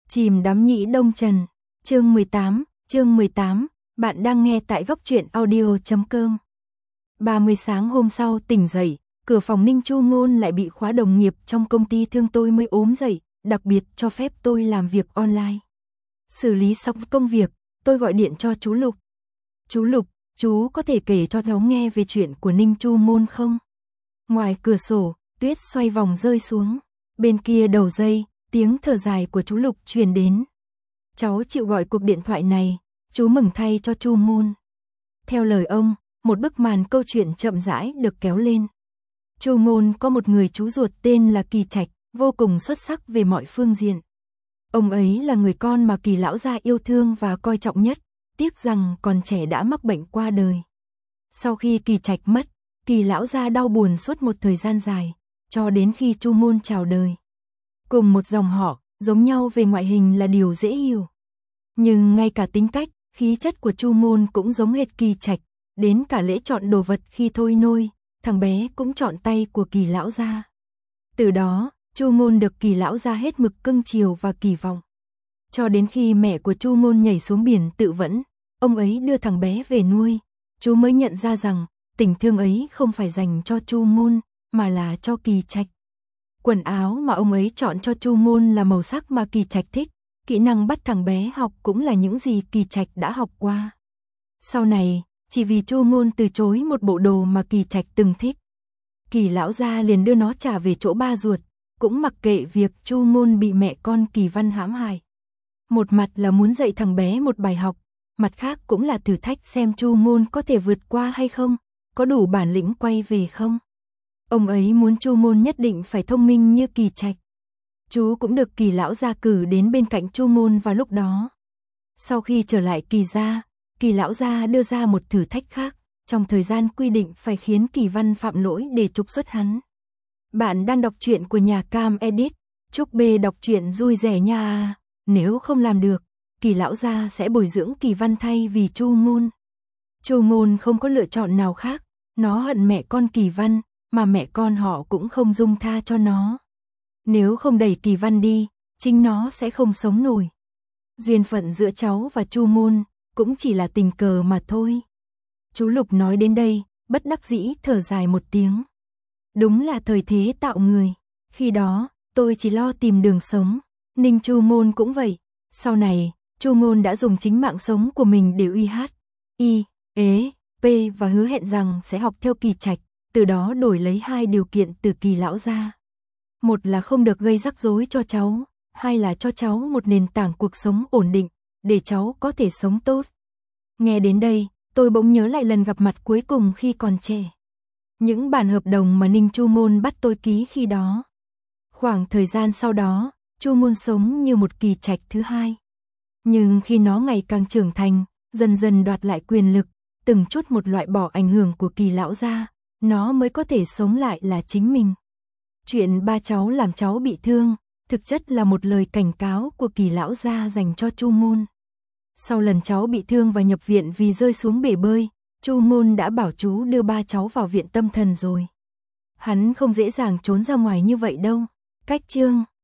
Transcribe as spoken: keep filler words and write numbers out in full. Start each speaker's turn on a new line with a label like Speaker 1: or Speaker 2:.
Speaker 1: Chìm đắm nhĩ đông trần, chương mười tám, chương mười tám, bạn đang nghe tại góc truyện audio chấm com. ba mươi sáng hôm sau tỉnh dậy, cửa phòng Ninh Chu Ngôn lại bị khóa, đồng nghiệp trong công ty thương tôi mới ốm dậy, đặc biệt cho phép tôi làm việc online. Xử lý xong công việc, tôi gọi điện cho chú Lục. Chú Lục, chú có thể kể cho cháu nghe về chuyện của Ninh Chu Môn không? Ngoài cửa sổ, tuyết xoay vòng rơi xuống. Bên kia đầu dây, tiếng thở dài của chú Lục truyền đến. Cháu chịu gọi cuộc điện thoại này, chú mừng thay cho Chu Môn. Theo lời ông, một bức màn câu chuyện chậm rãi được kéo lên. Chu Môn có một người chú ruột tên là Kỳ Trạch, vô cùng xuất sắc về mọi phương diện. Ông ấy là người con mà Kỳ lão gia yêu thương và coi trọng nhất, tiếc rằng còn trẻ đã mắc bệnh qua đời. Sau khi Kỳ Trạch mất, Kỳ lão gia đau buồn suốt một thời gian dài, cho đến khi Chu Môn chào đời. Cùng một dòng họ, giống nhau về ngoại hình là điều dễ hiểu. Nhưng ngay cả tính cách, khí chất của Chu Môn cũng giống hệt Kỳ Trạch, đến cả lễ chọn đồ vật khi thôi nôi, thằng bé cũng chọn tay của Kỳ lão gia. Từ đó, Chu Môn được Kỳ lão gia hết mực cưng chiều và kỳ vọng. Cho đến khi mẹ của Chu Môn nhảy xuống biển tự vẫn, ông ấy đưa thằng bé về nuôi, chú mới nhận ra rằng tình thương ấy không phải dành cho Chu Môn, mà là cho Kỳ Trạch. Quần áo mà ông ấy chọn cho Chu Môn là màu sắc mà Kỳ Trạch thích, kỹ năng bắt thằng bé học cũng là những gì Kỳ Trạch đã học qua. Sau này, chỉ vì Chu Môn từ chối một bộ đồ mà Kỳ Trạch từng thích, Kỳ lão gia liền đưa nó trả về chỗ ba ruột, cũng mặc kệ việc Chu Môn bị mẹ con Kỳ Văn hãm hại. Một mặt là muốn dạy thằng bé một bài học, mặt khác cũng là thử thách xem Chu Môn có thể vượt qua hay không, có đủ bản lĩnh quay về không. Ông ấy muốn Chu Môn nhất định phải thông minh như Kỳ Trạch. Chú cũng được Kỳ lão gia cử đến bên cạnh Chu Môn vào lúc đó. Sau khi trở lại Kỳ gia, Kỳ lão gia đưa ra một thử thách khác, trong thời gian quy định phải khiến Kỳ Văn phạm lỗi để trục xuất hắn. Bạn đang đọc truyện của nhà Cam Edit, chúc B đọc truyện vui vẻ nha. Nếu không làm được, Kỳ lão gia sẽ bồi dưỡng Kỳ Văn thay vì Chu Môn. Chu Môn không có lựa chọn nào khác, nó hận mẹ con Kỳ Văn, mà mẹ con họ cũng không dung tha cho nó. Nếu không đẩy Kỳ Văn đi, chính nó sẽ không sống nổi. Duyên phận giữa cháu và Chu Môn cũng chỉ là tình cờ mà thôi. Chú Lục nói đến đây, bất đắc dĩ thở dài một tiếng. Đúng là thời thế tạo người. Khi đó, tôi chỉ lo tìm đường sống. Ninh Chu Môn cũng vậy. Sau này, Chu Môn đã dùng chính mạng sống của mình để uy hát, y, ế, p và hứa hẹn rằng sẽ học theo Kỳ Trạch, từ đó đổi lấy hai điều kiện từ Kỳ lão gia. Một là không được gây rắc rối cho cháu, hai là cho cháu một nền tảng cuộc sống ổn định, để cháu có thể sống tốt. Nghe đến đây, tôi bỗng nhớ lại lần gặp mặt cuối cùng khi còn trẻ. Những bản hợp đồng mà Ninh Chu Môn bắt tôi ký khi đó. Khoảng thời gian sau đó, Chu Môn sống như một Kỳ Trạch thứ hai. Nhưng khi nó ngày càng trưởng thành, dần dần đoạt lại quyền lực, từng chút một loại bỏ ảnh hưởng của Kỳ lão gia, nó mới có thể sống lại là chính mình. Chuyện ba cháu làm cháu bị thương, thực chất là một lời cảnh cáo của Kỳ lão gia dành cho Chu Môn. Sau lần cháu bị thương và nhập viện vì rơi xuống bể bơi, Chu Môn đã bảo chú đưa ba cháu vào viện tâm thần rồi. Hắn không dễ dàng trốn ra ngoài như vậy đâu. Cách chương